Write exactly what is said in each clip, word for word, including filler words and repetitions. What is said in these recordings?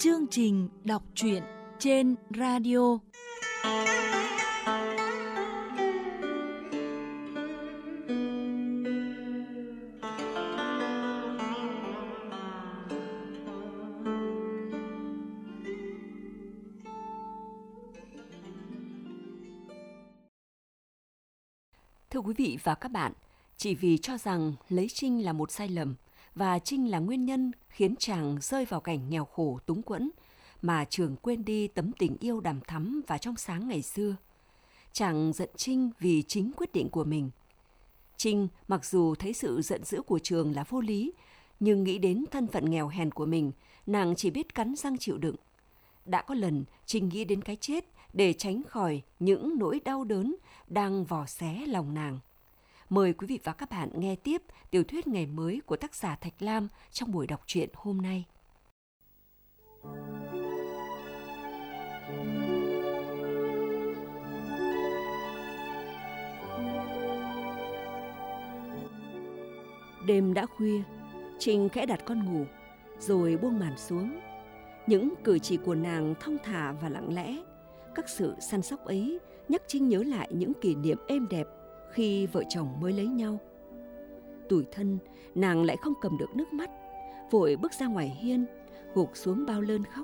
chương trình đọc truyện trên radio. Thưa quý vị và các bạn, chỉ vì cho rằng lấy Trinh là một sai lầm và Trinh là nguyên nhân khiến chàng rơi vào cảnh nghèo khổ túng quẫn, mà Trường quên đi tấm tình yêu đằm thắm và trong sáng ngày xưa. Chàng giận Trinh vì chính quyết định của mình. Trinh mặc dù thấy sự giận dữ của Trường là vô lý, nhưng nghĩ đến thân phận nghèo hèn của mình, nàng chỉ biết cắn răng chịu đựng. Đã có lần Trinh nghĩ đến cái chết để tránh khỏi những nỗi đau đớn đang vò xé lòng nàng. Mời quý vị và các bạn nghe tiếp tiểu thuyết Ngày mới của tác giả Thạch Lam trong buổi đọc truyện hôm nay. Đêm đã khuya, Trinh khẽ đặt con ngủ, rồi buông màn xuống. Những cử chỉ của nàng thong thả và lặng lẽ, các sự săn sóc ấy nhắc Trinh nhớ lại những kỷ niệm êm đẹp khi vợ chồng mới lấy nhau. Tủi thân, nàng lại không cầm được nước mắt, vội bước ra ngoài hiên, gục xuống bao lơn khóc.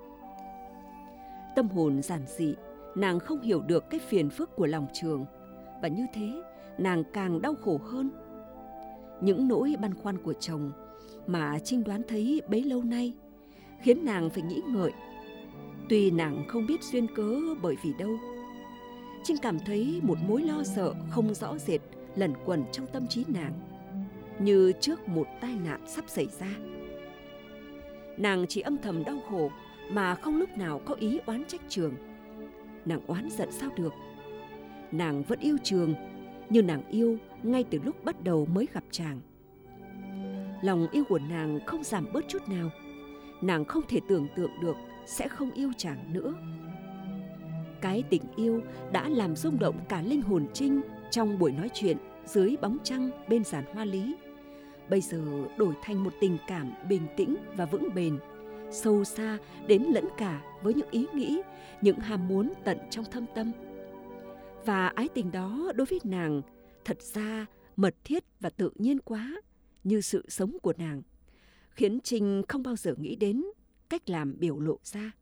Tâm hồn giản dị, nàng không hiểu được cái phiền phức của lòng Trường, và như thế nàng càng đau khổ hơn. Những nỗi băn khoăn của chồng mà Trinh đoán thấy bấy lâu nay khiến nàng phải nghĩ ngợi. Tuy nàng không biết duyên cớ bởi vì đâu, Trinh cảm thấy một mối lo sợ không rõ rệt lẩn quẩn trong tâm trí nàng, như trước một tai nạn sắp xảy ra. Nàng chỉ âm thầm đau khổ mà không lúc nào có ý oán trách Trường. Nàng oán giận sao được? Nàng vẫn yêu Trường, như nàng yêu ngay từ lúc bắt đầu mới gặp chàng. Lòng yêu của nàng không giảm bớt chút nào. Nàng không thể tưởng tượng được sẽ không yêu chàng nữa. Cái tình yêu đã làm rung động cả linh hồn Trinh trong buổi nói chuyện dưới bóng trăng bên giàn hoa lý, bây giờ đổi thành một tình cảm bình tĩnh và vững bền, sâu xa đến lẫn cả với những ý nghĩ, những ham muốn tận trong thâm tâm. Và ái tình đó đối với nàng thật ra mật thiết và tự nhiên quá, như sự sống của nàng, khiến Trinh không bao giờ nghĩ đến cách làm biểu lộ ra.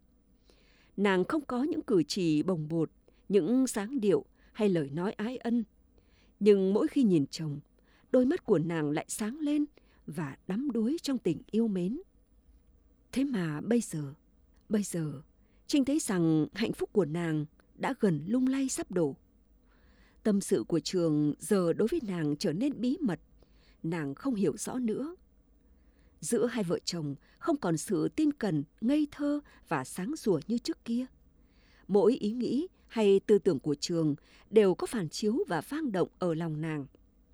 Nàng không có những cử chỉ bồng bột, những dáng điệu hay lời nói ái ân. Nhưng mỗi khi nhìn chồng, đôi mắt của nàng lại sáng lên và đắm đuối trong tình yêu mến. Thế mà bây giờ, bây giờ, Trinh thấy rằng hạnh phúc của nàng đã gần lung lay sắp đổ. Tâm sự của Trường giờ đối với nàng trở nên bí mật, nàng không hiểu rõ nữa. Giữa hai vợ chồng không còn sự tin cẩn, ngây thơ và sáng sủa như trước kia. Mỗi ý nghĩ hay tư tưởng của Trường đều có phản chiếu và vang động ở lòng nàng.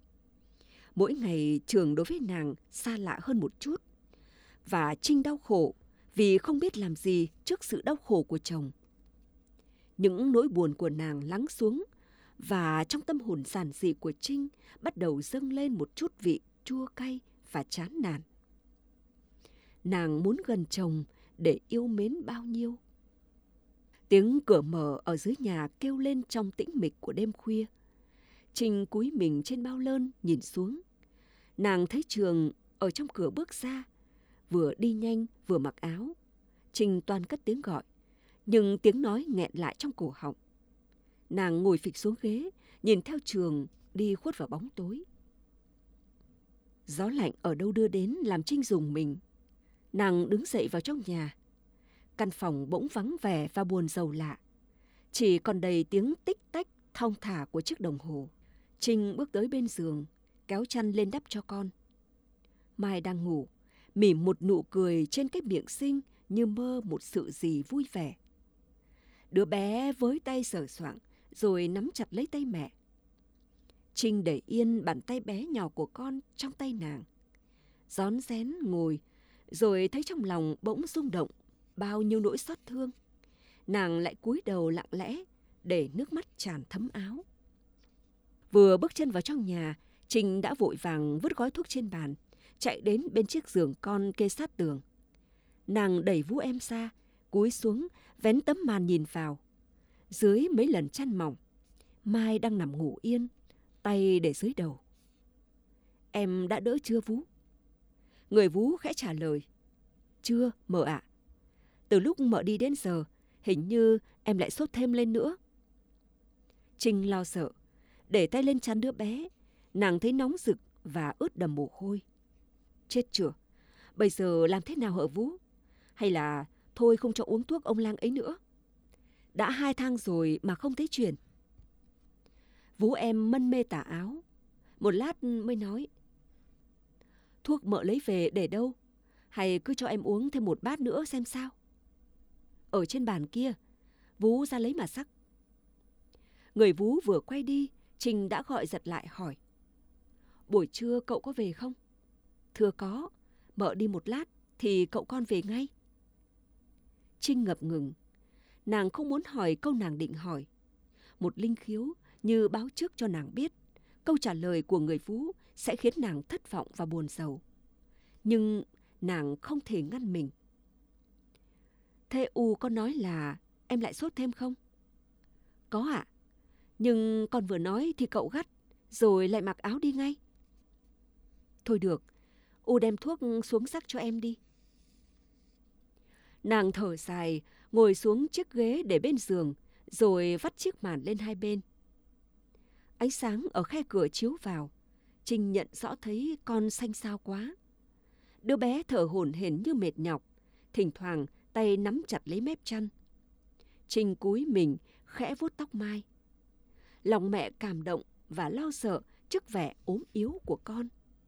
Mỗi ngày Trường đối với nàng xa lạ hơn một chút, và Trinh đau khổ vì không biết làm gì trước sự đau khổ của chồng. Những nỗi buồn của nàng lắng xuống, và trong tâm hồn giản dị của Trinh bắt đầu dâng lên một chút vị chua cay và chán nản. Nàng muốn gần chồng để yêu mến bao nhiêu. Tiếng cửa mở ở dưới nhà kêu lên trong tĩnh mịch của đêm khuya. Trinh cúi mình trên bao lơn nhìn xuống. Nàng thấy Trường ở trong cửa bước ra, vừa đi nhanh vừa mặc áo. Trinh toan cất tiếng gọi, nhưng tiếng nói nghẹn lại trong cổ họng. Nàng ngồi phịch xuống ghế, nhìn theo Trường đi khuất vào bóng tối. Gió lạnh ở đâu đưa đến làm Trinh rùng mình. Nàng đứng dậy vào trong nhà. Căn phòng bỗng vắng vẻ và buồn rầu lạ. Chỉ còn đầy tiếng tích tách thong thả của chiếc đồng hồ. Trinh bước tới bên giường, kéo chăn lên đắp cho con. Mai đang ngủ, mỉm một nụ cười trên cái miệng xinh như mơ một sự gì vui vẻ. Đứa bé với tay sờ soạng rồi nắm chặt lấy tay mẹ. Trinh để yên bàn tay bé nhỏ của con trong tay nàng, rón rén ngồi, rồi thấy trong lòng bỗng rung động bao nhiêu nỗi xót thương. Nàng lại cúi đầu lặng lẽ để nước mắt tràn thấm áo. Vừa bước chân vào trong nhà, Trinh đã vội vàng vứt gói thuốc trên bàn, chạy đến bên chiếc giường con kê sát tường. Nàng đẩy Vũ em ra, cúi xuống, vén tấm màn nhìn vào. Dưới mấy lần chăn mỏng, Mai đang nằm ngủ yên, tay để dưới đầu. Em đã đỡ chưa Vũ? Người Vũ khẽ trả lời. Chưa, mợ ạ. Từ lúc mợ đi đến giờ, hình như em lại sốt thêm lên nữa. Trinh lo sợ, để tay lên trán đứa bé. Nàng thấy nóng rực và ướt đầm mồ hôi. Chết chưa? Bây giờ làm thế nào hả Vũ? Hay là thôi không cho uống thuốc ông lang ấy nữa? Đã hai tháng rồi mà không thấy chuyển. Vũ em mân mê tả áo. Một lát mới nói. Thuốc mợ lấy về để đâu? Hay cứ cho em uống thêm một bát nữa xem sao? Ở trên bàn kia. Vũ ra lấy mà sắc. Người Vũ vừa quay đi, Trinh đã gọi giật lại hỏi. Buổi trưa cậu có về không? Thưa có, mợ đi một lát thì cậu con về ngay. Trinh ngập ngừng. Nàng không muốn hỏi câu nàng định hỏi. Một linh khiếu như báo trước cho nàng biết câu trả lời của người Vũ sẽ khiến nàng thất vọng và buồn rầu. Nhưng nàng không thể ngăn mình. Thế U có nói là em lại sốt thêm không? Có ạ. Nhưng con vừa nói thì cậu gắt, rồi lại mặc áo đi ngay. Thôi được, U đem thuốc xuống sắc cho em đi. Nàng thở dài, ngồi xuống chiếc ghế để bên giường, rồi vắt chiếc màn lên hai bên. Ánh sáng ở khe cửa chiếu vào, Trinh nhận rõ thấy con xanh xao quá. Đứa bé thở hổn hển như mệt nhọc, thỉnh thoảng tay nắm chặt lấy mép chăn. Trinh cúi mình, khẽ vuốt tóc Mai. Lòng mẹ cảm động và lo sợ trước vẻ ốm yếu của con.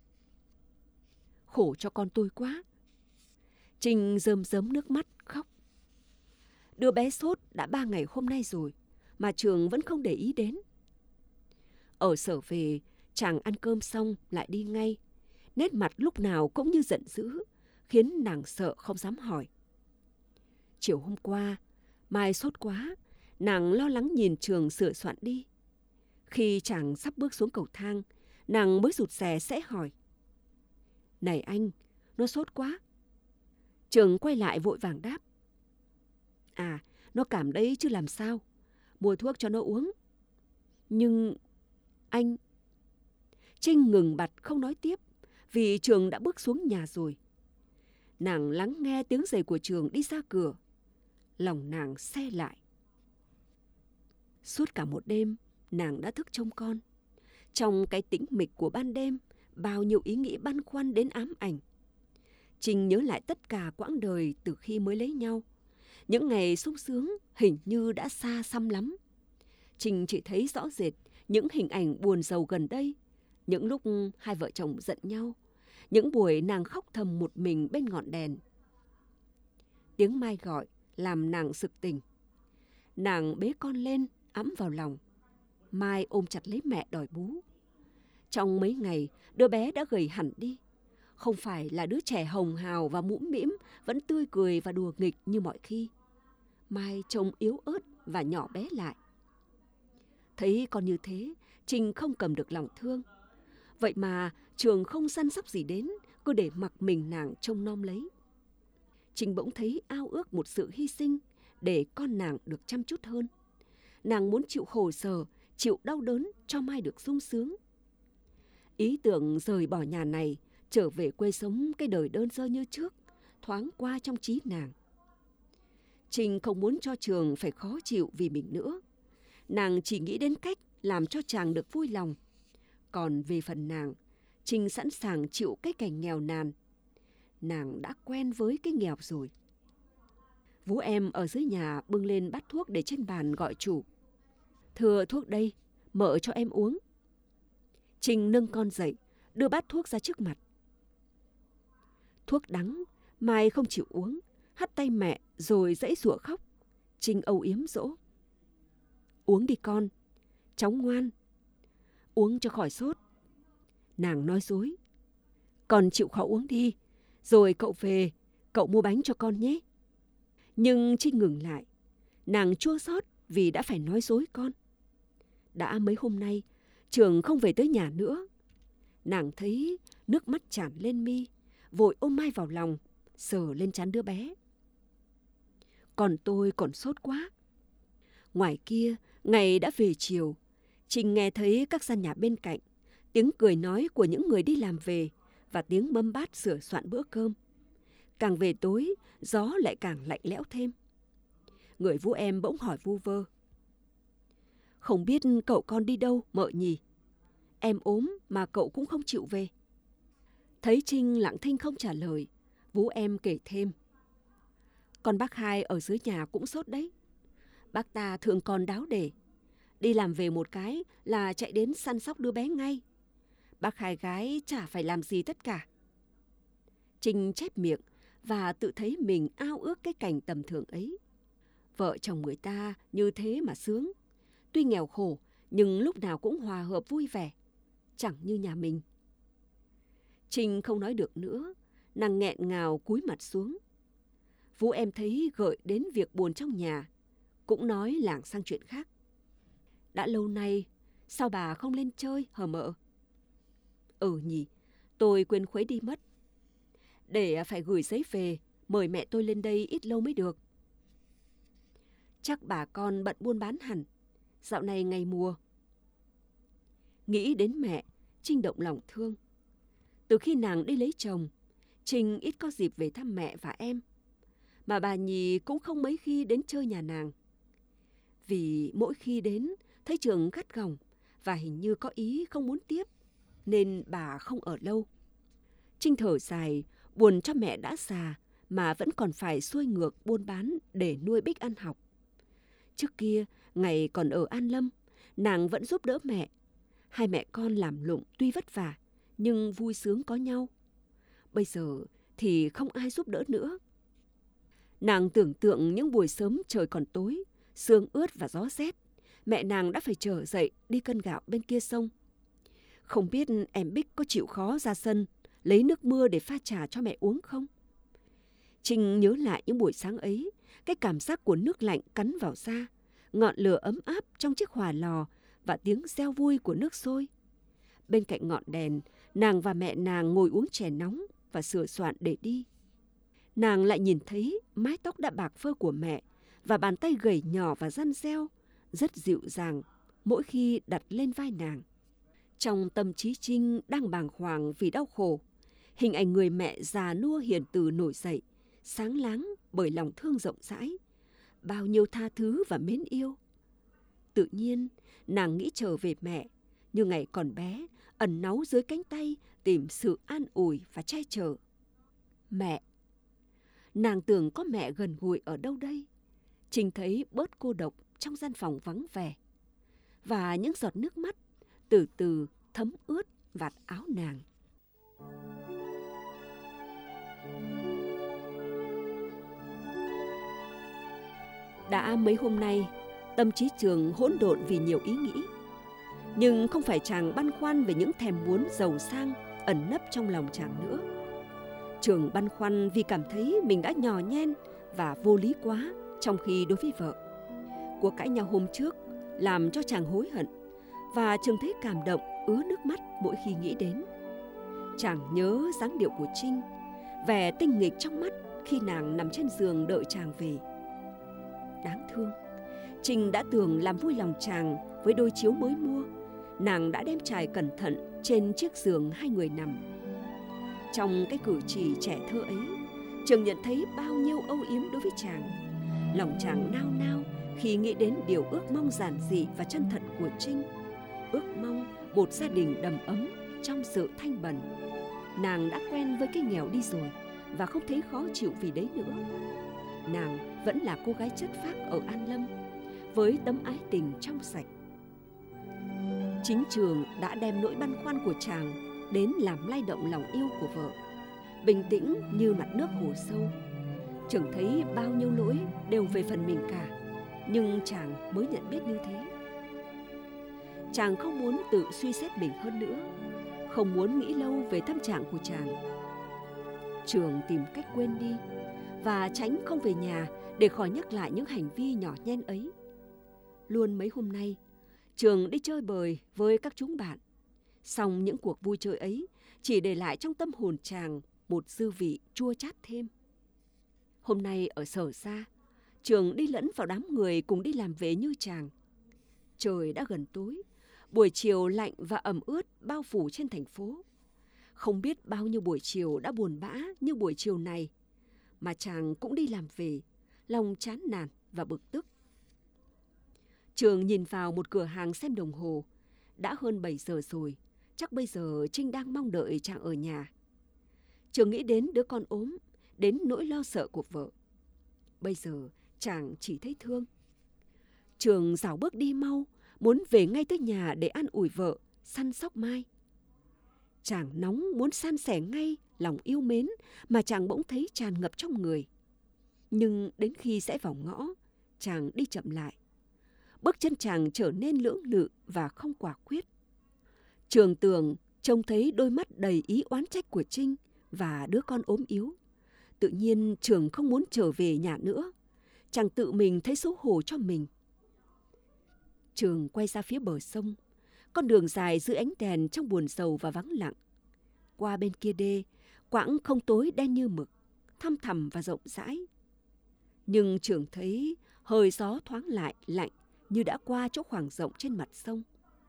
Khổ cho con tôi quá. Trinh rơm rớm nước mắt khóc. Đứa bé sốt đã ba ngày hôm nay rồi, mà trường vẫn không để ý đến. Ở sở về, chàng ăn cơm xong lại đi ngay. Nét mặt lúc nào cũng như giận dữ, khiến nàng sợ không dám hỏi. Chiều hôm qua, Mai sốt quá, nàng lo lắng nhìn Trường sửa soạn đi. Khi chàng sắp bước xuống cầu thang, nàng mới rụt rè sẽ hỏi. Này anh, nó sốt quá. Trường quay lại vội vàng đáp. À, nó cảm đấy chứ làm sao. Mua thuốc cho nó uống. Nhưng... anh... Trinh ngừng bặt không nói tiếp, vì Trường đã bước xuống nhà rồi. Nàng lắng nghe tiếng giày của Trường đi ra cửa. Lòng nàng se lại. Suốt cả một đêm, nàng đã thức trông con. Trong cái tĩnh mịch của ban đêm, bao nhiêu ý nghĩ băn khoăn đến ám ảnh. Trinh nhớ lại tất cả quãng đời từ khi mới lấy nhau. Những ngày sung sướng hình như đã xa xăm lắm. Trinh chỉ thấy rõ rệt những hình ảnh buồn rầu gần đây. Những lúc hai vợ chồng giận nhau. Những buổi nàng khóc thầm một mình bên ngọn đèn. Tiếng Mai gọi làm nàng sực tỉnh. Nàng bế con lên, ẵm vào lòng. Mai ôm chặt lấy mẹ đòi bú. Trong mấy ngày, đứa bé đã gầy hẳn đi. Không phải là đứa trẻ hồng hào và mũm mĩm, vẫn tươi cười và đùa nghịch như mọi khi. Mai trông yếu ớt và nhỏ bé lại. Thấy con như thế, Trinh không cầm được lòng thương. Vậy mà Trường không săn sóc gì đến, cứ để mặc mình nàng trông nom lấy. Trinh bỗng thấy ao ước một sự hy sinh để con nàng được chăm chút hơn. Nàng muốn chịu khổ sở, chịu đau đớn cho Mai được sung sướng. Ý tưởng rời bỏ nhà này, trở về quê sống cái đời đơn sơ như trước, thoáng qua trong trí nàng. Trinh không muốn cho Trường phải khó chịu vì mình nữa. Nàng chỉ nghĩ đến cách làm cho chàng được vui lòng. Còn về phần nàng, Trinh sẵn sàng chịu cái cảnh nghèo nàn. Nàng đã quen với cái nghèo rồi. Vũ em ở dưới nhà bưng lên bát thuốc để trên bàn gọi chủ. Thưa thuốc đây, mợ cho em uống. Trinh nâng con dậy, đưa bát thuốc ra trước mặt. Thuốc đắng, Mai không chịu uống, hắt tay mẹ rồi giãy giụa khóc. Trinh âu yếm dỗ. Uống đi con, cháu ngoan. Uống cho khỏi sốt. Nàng nói dối. Con chịu khó uống đi, rồi cậu về, cậu mua bánh cho con nhé. Nhưng Trinh ngừng lại. Nàng chua xót vì đã phải nói dối con. Đã mấy hôm nay, Trường không về tới nhà nữa. Nàng thấy nước mắt tràn lên mi, vội ôm Mai vào lòng, sờ lên trán đứa bé. Còn tôi còn sốt quá. Ngoài kia, ngày đã về chiều. Trinh nghe thấy các gian nhà bên cạnh, tiếng cười nói của những người đi làm về và tiếng mâm bát sửa soạn bữa cơm. Càng về tối, gió lại càng lạnh lẽo thêm. Người Vũ em bỗng hỏi vu vơ: "Không biết cậu con đi đâu mợ nhỉ? Em ốm mà cậu cũng không chịu về." Thấy Trinh lặng thinh không trả lời, Vũ em kể thêm: "Con bác hai ở dưới nhà cũng sốt đấy. Bác ta thương con đáo để. Đi làm về một cái là chạy đến săn sóc đứa bé ngay. Bác hai gái chả phải làm gì tất cả." Trinh chép miệng và tự thấy mình ao ước cái cảnh tầm thường ấy. Vợ chồng người ta như thế mà sướng. Tuy nghèo khổ nhưng lúc nào cũng hòa hợp vui vẻ, chẳng như nhà mình. Trinh không nói được nữa, nàng nghẹn ngào cúi mặt xuống. Vũ em thấy gợi đến việc buồn trong nhà, cũng nói lảng sang chuyện khác. "Đã lâu nay, sao bà không lên chơi hờ mợ?" "Ừ nhỉ, tôi quên khuấy đi mất. Để phải gửi giấy về, mời mẹ tôi lên đây ít lâu mới được." "Chắc bà con bận buôn bán hẳn, dạo này ngày mùa." Nghĩ đến mẹ, Trinh động lòng thương. Từ khi nàng đi lấy chồng, Trinh ít có dịp về thăm mẹ và em. Mà bà Nhì cũng không mấy khi đến chơi nhà nàng. Vì mỗi khi đến, thấy Trường gắt gỏng và hình như có ý không muốn tiếp, nên bà không ở lâu. Trinh thở dài, buồn cho mẹ đã già mà vẫn còn phải xuôi ngược buôn bán để nuôi Bích ăn học. Trước kia, ngày còn ở An Lâm, nàng vẫn giúp đỡ mẹ. Hai mẹ con làm lụng tuy vất vả, nhưng vui sướng có nhau. Bây giờ thì không ai giúp đỡ nữa. Nàng tưởng tượng những buổi sớm trời còn tối, sương ướt và gió rét, mẹ nàng đã phải trở dậy đi cân gạo bên kia sông. Không biết em Bích có chịu khó ra sân, lấy nước mưa để pha trà cho mẹ uống không? Trinh nhớ lại những buổi sáng ấy, cái cảm giác của nước lạnh cắn vào da, ngọn lửa ấm áp trong chiếc hỏa lò và tiếng reo vui của nước sôi. Bên cạnh ngọn đèn, nàng và mẹ nàng ngồi uống chè nóng và sửa soạn để đi. Nàng lại nhìn thấy mái tóc đã bạc phơ của mẹ và bàn tay gầy nhỏ và răn reo, rất dịu dàng mỗi khi đặt lên vai nàng. Trong tâm trí Trinh đang bàng hoàng vì đau khổ, hình ảnh người mẹ già nua hiền từ nổi dậy, sáng láng bởi lòng thương rộng rãi, bao nhiêu tha thứ và mến yêu. Tự nhiên, nàng nghĩ trở về mẹ, như ngày còn bé, ẩn náu dưới cánh tay tìm sự an ủi và che chở. Mẹ. Nàng tưởng có mẹ gần gũi ở đâu đây. Trinh thấy bớt cô độc trong gian phòng vắng vẻ. Và những giọt nước mắt từ từ thấm ướt vạt áo nàng. Đã mấy hôm nay, tâm trí Trường hỗn độn vì nhiều ý nghĩ. Nhưng không phải chàng băn khoăn về những thèm muốn giàu sang ẩn nấp trong lòng chàng nữa. Trường băn khoăn vì cảm thấy mình đã nhỏ nhen và vô lý quá trong khi đối với vợ. Cuộc cãi nhau hôm trước làm cho chàng hối hận, và Trường thấy cảm động ứa nước mắt mỗi khi nghĩ đến. Chàng nhớ dáng điệu của Trinh, vẻ tinh nghịch trong mắt khi nàng nằm trên giường đợi chàng về. Đáng thương, Trinh đã tưởng làm vui lòng chàng với đôi chiếu mới mua. Nàng đã đem trải cẩn thận trên chiếc giường hai người nằm. Trong cái cử chỉ trẻ thơ ấy, Trường nhận thấy bao nhiêu âu yếm đối với chàng. Lòng chàng nao nao khi nghĩ đến điều ước mong giản dị và chân thật của Trinh. Ước mong một gia đình đầm ấm trong sự thanh bần. Nàng đã quen với cái nghèo đi rồi và không thấy khó chịu vì đấy nữa. Nàng vẫn là cô gái chất phác ở An Lâm, với tấm ái tình trong sạch. Chính Trường đã đem nỗi băn khoăn của chàng đến làm lay động lòng yêu của vợ. Bình tĩnh như mặt nước hồ sâu, Trường thấy bao nhiêu lỗi đều về phần mình cả, nhưng chàng mới nhận biết như thế. Chàng không muốn tự suy xét mình hơn nữa, không muốn nghĩ lâu về tâm trạng của chàng. Trường tìm cách quên đi và tránh không về nhà để khỏi nhắc lại những hành vi nhỏ nhen ấy. Luôn mấy hôm nay, Trường đi chơi bời với các chúng bạn. Song những cuộc vui chơi ấy chỉ để lại trong tâm hồn chàng một dư vị chua chát thêm. Hôm nay ở Sở Sa, Trường đi lẫn vào đám người cùng đi làm về như chàng. Trời đã gần tối, buổi chiều lạnh và ẩm ướt bao phủ trên thành phố. Không biết bao nhiêu buổi chiều đã buồn bã như buổi chiều này, mà chàng cũng đi làm về, lòng chán nản và bực tức. Trường nhìn vào một cửa hàng xem đồng hồ, đã hơn bảy giờ rồi, chắc bây giờ Trinh đang mong đợi chàng ở nhà. Trường nghĩ đến đứa con ốm, đến nỗi lo sợ của vợ. Bây giờ chàng chỉ thấy thương. Trường rảo bước đi mau, muốn về ngay tới nhà để an ủi vợ, săn sóc Mai. Chàng nóng muốn san sẻ ngay lòng yêu mến mà chàng bỗng thấy tràn ngập trong người. Nhưng đến khi rẽ vào ngõ, chàng đi chậm lại. Bước chân chàng trở nên lưỡng lự và không quả quyết. Trường tưởng trông thấy đôi mắt đầy ý oán trách của Trinh và đứa con ốm yếu. Tự nhiên Trường không muốn trở về nhà nữa. Chàng tự mình thấy xấu hổ cho mình. Trường quay ra phía bờ sông. Con đường dài dưới ánh đèn trong buồn rầu và vắng lặng. Qua bên kia đê, quãng không tối đen như mực, thăm thẳm và rộng rãi. Nhưng Trường thấy hơi gió thoáng lại lạnh như đã qua chỗ khoảng rộng trên mặt sông.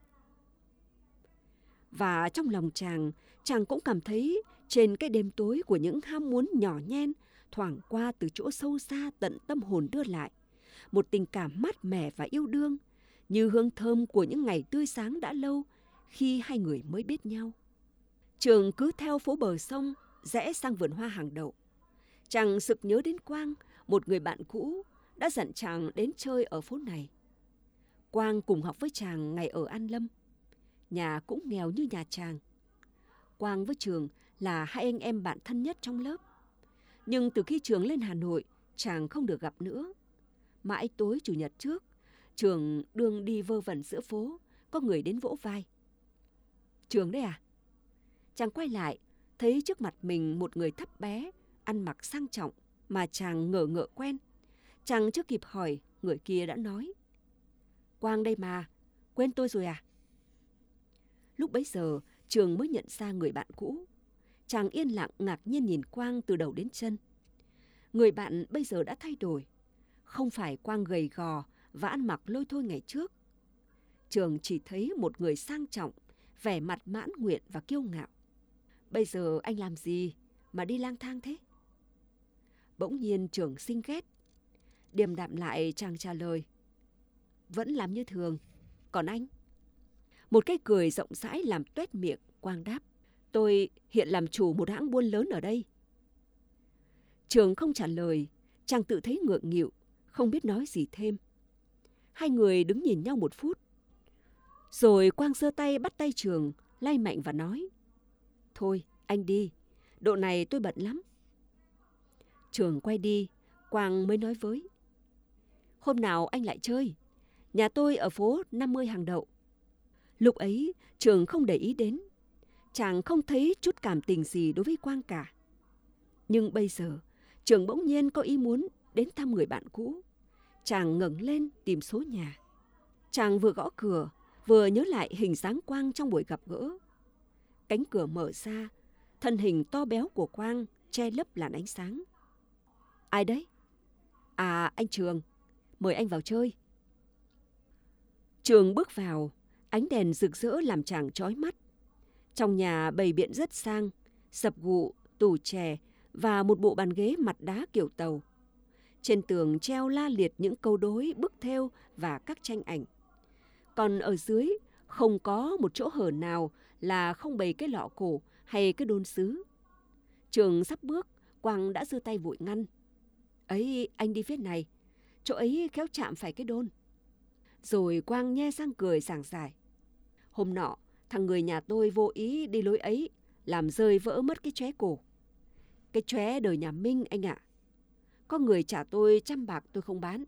Và trong lòng chàng, chàng cũng cảm thấy trên cái đêm tối của những ham muốn nhỏ nhen thoảng qua từ chỗ sâu xa tận tâm hồn đưa lại. Một tình cảm mát mẻ và yêu đương, như hương thơm của những ngày tươi sáng đã lâu khi hai người mới biết nhau. Trường cứ theo phố bờ sông, rẽ sang vườn hoa hàng đậu. Chàng sực nhớ đến Quang, một người bạn cũ, đã dặn chàng đến chơi ở phố này. Quang cùng học với chàng ngày ở An Lâm. Nhà cũng nghèo như nhà chàng. Quang với Trường là hai anh em bạn thân nhất trong lớp. Nhưng từ khi Trường lên Hà Nội, chàng không được gặp nữa. Mãi tối Chủ nhật trước, Trường đường đi vơ vẩn giữa phố, có người đến vỗ vai. Trường đấy à? Chàng quay lại, thấy trước mặt mình một người thấp bé, ăn mặc sang trọng mà chàng ngờ ngợ quen. Chàng chưa kịp hỏi, người kia đã nói. Quang đây mà, quên tôi rồi à? Lúc bấy giờ, Trường mới nhận ra người bạn cũ. Chàng yên lặng ngạc nhiên nhìn Quang từ đầu đến chân. Người bạn bây giờ đã thay đổi. Không phải Quang gầy gò và ăn mặc lôi thôi ngày trước. Trường chỉ thấy một người sang trọng, vẻ mặt mãn nguyện và kiêu ngạo. Bây giờ anh làm gì mà đi lang thang thế? Bỗng nhiên Trường sinh ghét. Điềm đạm lại chàng trả lời. Vẫn làm như thường, còn anh? Một cái cười rộng rãi làm tuét miệng, Quang đáp. Tôi hiện làm chủ một hãng buôn lớn ở đây. Trường không trả lời, chàng tự thấy ngượng nghịu, không biết nói gì thêm. Hai người đứng nhìn nhau một phút. Rồi Quang giơ tay bắt tay Trường, lay mạnh và nói. Thôi, anh đi, độ này tôi bận lắm. Trường quay đi, Quang mới nói với. Hôm nào anh lại chơi, nhà tôi ở phố năm mươi hàng đậu. Lúc ấy, Trường không để ý đến. Chàng không thấy chút cảm tình gì đối với Quang cả. Nhưng bây giờ, Trường bỗng nhiên có ý muốn đến thăm người bạn cũ. Chàng ngẩng lên tìm số nhà. Chàng vừa gõ cửa, vừa nhớ lại hình dáng Quang trong buổi gặp gỡ. Cánh cửa mở ra, thân hình to béo của Quang che lấp làn ánh sáng. Ai đấy? À, anh Trường, mời anh vào chơi. Trường bước vào, ánh đèn rực rỡ làm chàng chói mắt. Trong nhà bày biện rất sang, sập gụ, tủ chè và một bộ bàn ghế mặt đá kiểu Tàu. Trên tường treo la liệt những câu đối, bức thêu và các tranh ảnh. Còn ở dưới không có một chỗ hở nào là không bày cái lọ cổ hay cái đôn sứ. Trường sắp bước, Quang đã giơ tay vội ngăn. Ấy, anh đi phía này, chỗ ấy khéo chạm phải cái đôn. Rồi Quang nhe sang cười sảng sải. Hôm nọ, thằng người nhà tôi vô ý đi lối ấy, làm rơi vỡ mất cái chóe cổ. Cái chóe đời nhà Minh anh ạ. Có người trả tôi trăm bạc tôi không bán.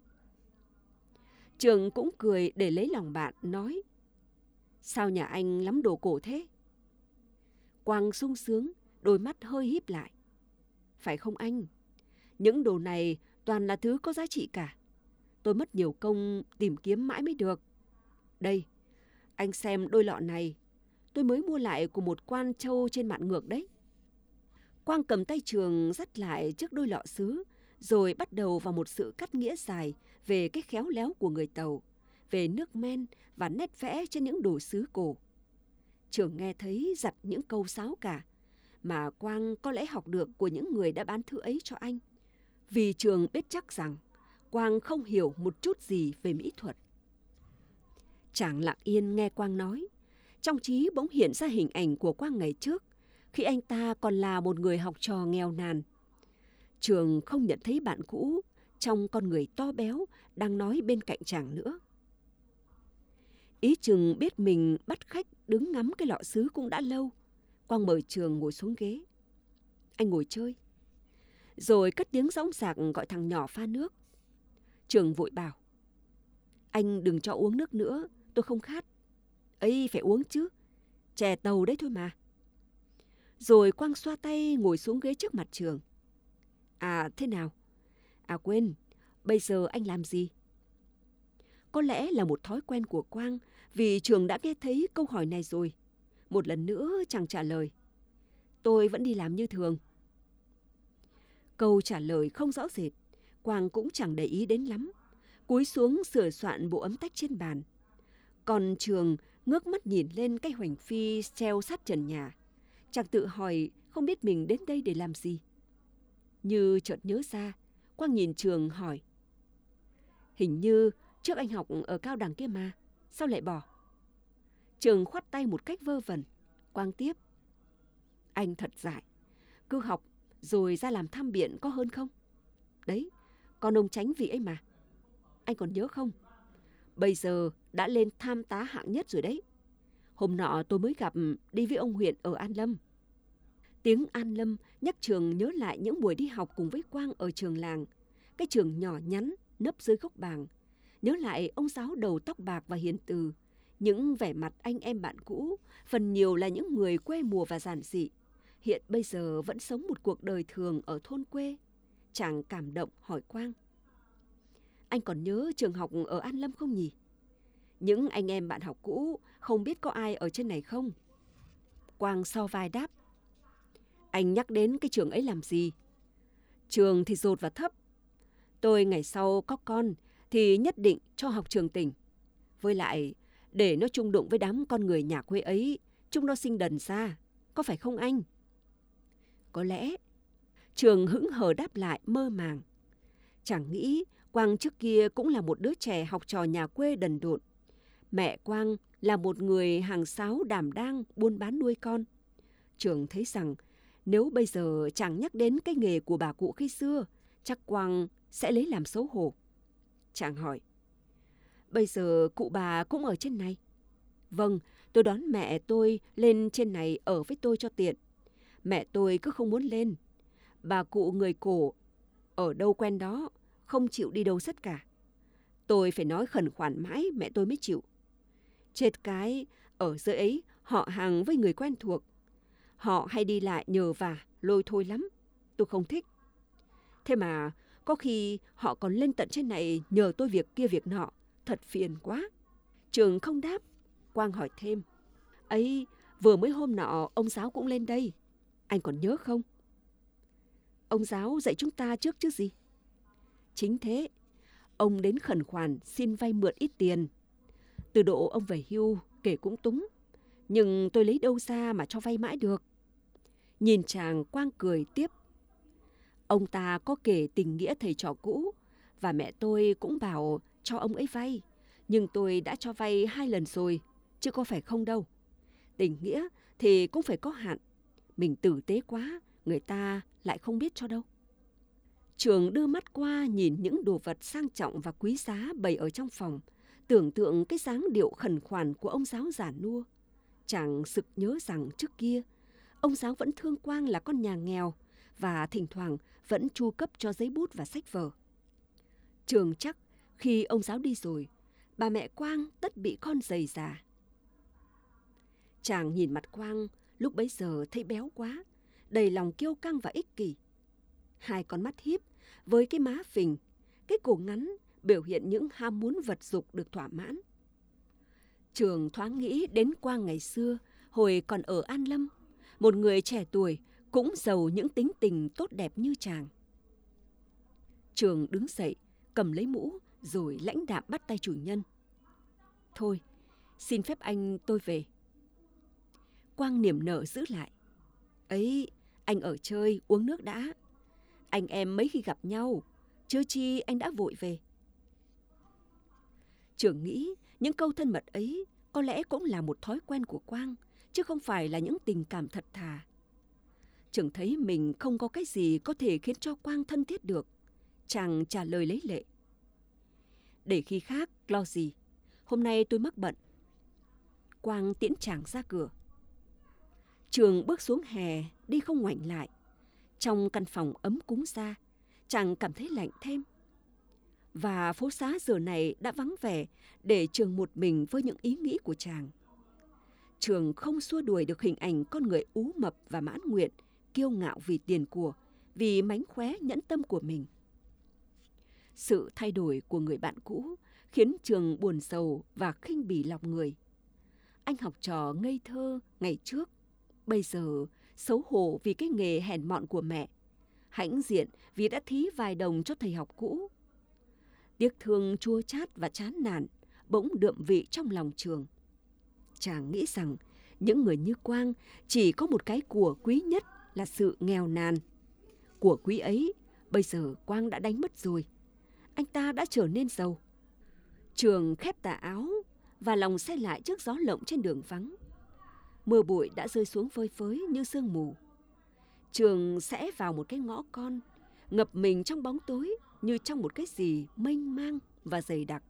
Trường cũng cười để lấy lòng bạn, nói. Sao nhà anh lắm đồ cổ thế? Quang sung sướng, đôi mắt hơi híp lại. Phải không anh? Những đồ này toàn là thứ có giá trị cả. Tôi mất nhiều công tìm kiếm mãi mới được. Đây, anh xem đôi lọ này. Tôi mới mua lại của một quan châu trên Mạn Ngược đấy. Quang cầm tay Trường dắt lại chiếc đôi lọ sứ, rồi bắt đầu vào một sự cắt nghĩa dài về cái khéo léo của người Tàu, về nước men và nét vẽ trên những đồ sứ cổ. Trường nghe thấy giặt những câu sáo cả, mà Quang có lẽ học được của những người đã bán thư ấy cho anh. Vì Trường biết chắc rằng Quang không hiểu một chút gì về mỹ thuật. Chàng lặng yên nghe Quang nói. Trong trí bỗng hiện ra hình ảnh của Quang ngày trước, khi anh ta còn là một người học trò nghèo nàn. Trường không nhận thấy bạn cũ trong con người to béo đang nói bên cạnh chàng nữa. Ý chừng biết mình bắt khách đứng ngắm cái lọ sứ cũng đã lâu, Quang mời Trường ngồi xuống ghế. Anh ngồi chơi. Rồi cất tiếng dõng dạc gọi thằng nhỏ pha nước. Trường vội bảo. Anh đừng cho uống nước nữa, tôi không khát. Ấy, phải uống chứ, chè Tàu đấy thôi mà. Rồi Quang xoa tay ngồi xuống ghế trước mặt Trường. À, thế nào? À quên, bây giờ anh làm gì? Có lẽ là một thói quen của Quang, vì Trường đã nghe thấy câu hỏi này rồi. Một lần nữa chàng trả lời. Tôi vẫn đi làm như thường. Câu trả lời không rõ rệt, Quang cũng chẳng để ý đến lắm. Cúi xuống sửa soạn bộ ấm tách trên bàn. Còn Trường ngước mắt nhìn lên cái hoành phi treo sát trần nhà. Chàng tự hỏi không biết mình đến đây để làm gì. Như chợt nhớ ra, Quang nhìn Trường hỏi. Hình như trước anh học ở cao đẳng kia mà, sao lại bỏ? Trường khoát tay một cách vơ vẩn. Quang tiếp. Anh thật dại, cứ học rồi ra làm tham biện có hơn không? Đấy, con ông Chánh vị ấy mà. Anh còn nhớ không? Bây giờ đã lên tham tá hạng nhất rồi đấy. Hôm nọ tôi mới gặp đi với ông huyện ở An Lâm. Tiếng An Lâm nhắc Trường nhớ lại những buổi đi học cùng với Quang ở trường làng. Cái trường nhỏ nhắn, nấp dưới gốc bàng. Nhớ lại ông giáo đầu tóc bạc và hiền từ. Những vẻ mặt anh em bạn cũ, phần nhiều là những người quê mùa và giản dị. Hiện bây giờ vẫn sống một cuộc đời thường ở thôn quê. Chàng cảm động hỏi Quang. Anh còn nhớ trường học ở An Lâm không nhỉ? Những anh em bạn học cũ không biết có ai ở trên này không? Quang so vai đáp. Anh nhắc đến cái trường ấy làm gì? Trường thì dột và thấp. Tôi ngày sau có con thì nhất định cho học trường tỉnh. Với lại, để nó chung đụng với đám con người nhà quê ấy, chúng nó sinh đần ra. Có phải không anh? Có lẽ. Trường hững hờ đáp lại mơ màng. Chẳng nghĩ Quang trước kia cũng là một đứa trẻ học trò nhà quê đần độn. Mẹ Quang là một người hàng sáo đảm đang buôn bán nuôi con. Trường thấy rằng nếu bây giờ chẳng nhắc đến cái nghề của bà cụ khi xưa, chắc Quang sẽ lấy làm xấu hổ. Chàng hỏi. Bây giờ cụ bà cũng ở trên này? Vâng, tôi đón mẹ tôi lên trên này ở với tôi cho tiện. Mẹ tôi cứ không muốn lên. Bà cụ người cổ ở đâu quen đó, không chịu đi đâu tất cả. Tôi phải nói khẩn khoản mãi mẹ tôi mới chịu. Chết cái, ở dưới ấy họ hàng với người quen thuộc. Họ hay đi lại nhờ vả, lôi thôi lắm. Tôi không thích. Thế mà có khi họ còn lên tận trên này nhờ tôi việc kia việc nọ. Thật phiền quá. Trường không đáp. Quang hỏi thêm. Ấy, vừa mới hôm nọ ông giáo cũng lên đây. Anh còn nhớ không? Ông giáo dạy chúng ta trước chứ gì? Chính thế. Ông đến khẩn khoản xin vay mượn ít tiền. Từ độ ông về hưu kể cũng túng. Nhưng tôi lấy đâu ra mà cho vay mãi được. Nhìn chàng, Quang cười tiếp. Ông ta có kể tình nghĩa thầy trò cũ. Và mẹ tôi cũng bảo cho ông ấy vay. Nhưng tôi đã cho vay hai lần rồi, chứ có phải không đâu. Tình nghĩa thì cũng phải có hạn. Mình tử tế quá, người ta lại không biết cho đâu. Trường đưa mắt qua nhìn những đồ vật sang trọng và quý giá bày ở trong phòng, tưởng tượng cái dáng điệu khẩn khoản của ông giáo già nua. Chàng sực nhớ rằng trước kia, ông giáo vẫn thương Quang là con nhà nghèo và thỉnh thoảng vẫn chu cấp cho giấy bút và sách vở. Trường chắc khi ông giáo đi rồi, bà mẹ Quang tất bị con dày già. Chàng nhìn mặt Quang lúc bấy giờ thấy béo quá, đầy lòng kiêu căng và ích kỷ. Hai con mắt híp với cái má phình, cái cổ ngắn biểu hiện những ham muốn vật dục được thỏa mãn. Trường thoáng nghĩ đến Quang ngày xưa, hồi còn ở An Lâm, một người trẻ tuổi cũng giàu những tính tình tốt đẹp như chàng. Trường đứng dậy, cầm lấy mũ, rồi lãnh đạm bắt tay chủ nhân. Thôi, xin phép anh tôi về. Quang niềm nở giữ lại. Ấy, anh ở chơi, uống nước đã. Anh em mấy khi gặp nhau, chưa chi anh đã vội về. Trường nghĩ những câu thân mật ấy có lẽ cũng là một thói quen của Quang, chứ không phải là những tình cảm thật thà. Trường thấy mình không có cái gì có thể khiến cho Quang thân thiết được. Chàng trả lời lấy lệ. Để khi khác, lo gì. Hôm nay tôi mắc bận. Quang tiễn chàng ra cửa. Trường bước xuống hè, đi không ngoảnh lại. Trong căn phòng ấm cúng ra, chàng cảm thấy lạnh thêm. Và phố xá giờ này đã vắng vẻ để Trường một mình với những ý nghĩ của chàng. Trường không xua đuổi được hình ảnh con người ú mập và mãn nguyện, kiêu ngạo vì tiền của, vì mánh khóe nhẫn tâm của mình. Sự thay đổi của người bạn cũ khiến Trường buồn rầu và khinh bỉ lòng người. Anh học trò ngây thơ ngày trước, bây giờ xấu hổ vì cái nghề hèn mọn của mẹ, hãnh diện vì đã thí vài đồng cho thầy học cũ. Tiếc thương chua chát và chán nản bỗng đượm vị trong lòng Trường. Chàng nghĩ rằng những người như Quang chỉ có một cái của quý nhất là sự nghèo nàn. Của quý ấy bây giờ Quang đã đánh mất rồi. Anh ta đã trở nên giàu. Trường khép tà áo và lòng xe lại trước gió lộng trên đường vắng. Mưa bụi đã rơi xuống phơi phới như sương mù. Trường sẽ vào một cái ngõ con, ngập mình trong bóng tối như trong một cái gì mênh mang và dày đặc.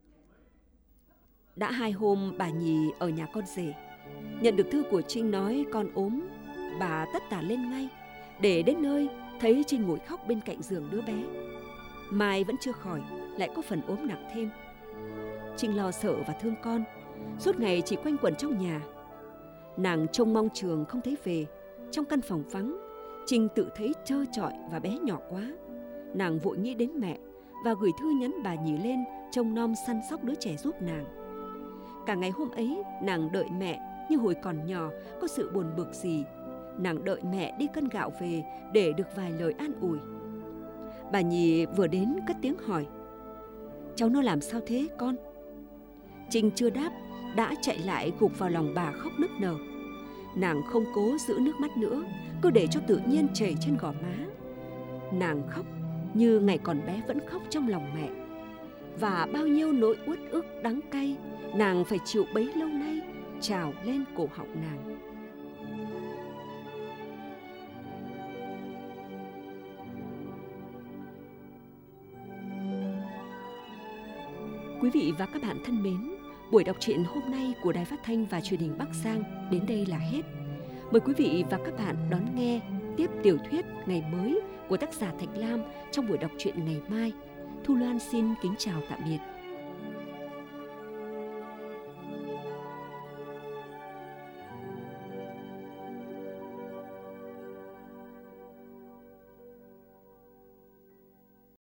Đã hai hôm bà Nhì ở nhà con rể. Nhận được thư của Trinh nói con ốm, bà tất tả lên ngay, để đến nơi thấy Trinh ngồi khóc bên cạnh giường đứa bé. Mai vẫn chưa khỏi, lại có phần ốm nặng thêm. Trinh lo sợ và thương con, suốt ngày chỉ quanh quẩn trong nhà. Nàng trông mong Trường không thấy về. Trong căn phòng vắng, Trinh tự thấy trơ trọi và bé nhỏ quá. Nàng vội nghĩ đến mẹ và gửi thư nhắn bà Nhì lên trông nom săn sóc đứa trẻ giúp nàng. Cả ngày hôm ấy, nàng đợi mẹ như hồi còn nhỏ có sự buồn bực gì. Nàng đợi mẹ đi cân gạo về để được vài lời an ủi. Bà Nhì vừa đến cất tiếng hỏi: cháu nó làm sao thế con? Trinh chưa đáp, đã chạy lại gục vào lòng bà khóc nức nở. Nàng không cố giữ nước mắt nữa, cứ để cho tự nhiên chảy trên gò má. Nàng khóc như ngày còn bé vẫn khóc trong lòng mẹ. Và bao nhiêu nỗi uất ức đắng cay nàng phải chịu bấy lâu nay trào lên cổ họng nàng. Quý vị và các bạn thân mến, buổi đọc truyện hôm nay của Đài Phát thanh và Truyền hình Bắc Giang đến đây là hết. Mời quý vị và các bạn đón nghe tiếp tiểu thuyết Ngày mới của tác giả Thạch Lam trong buổi đọc truyện ngày mai. Thu Loan xin kính chào tạm biệt.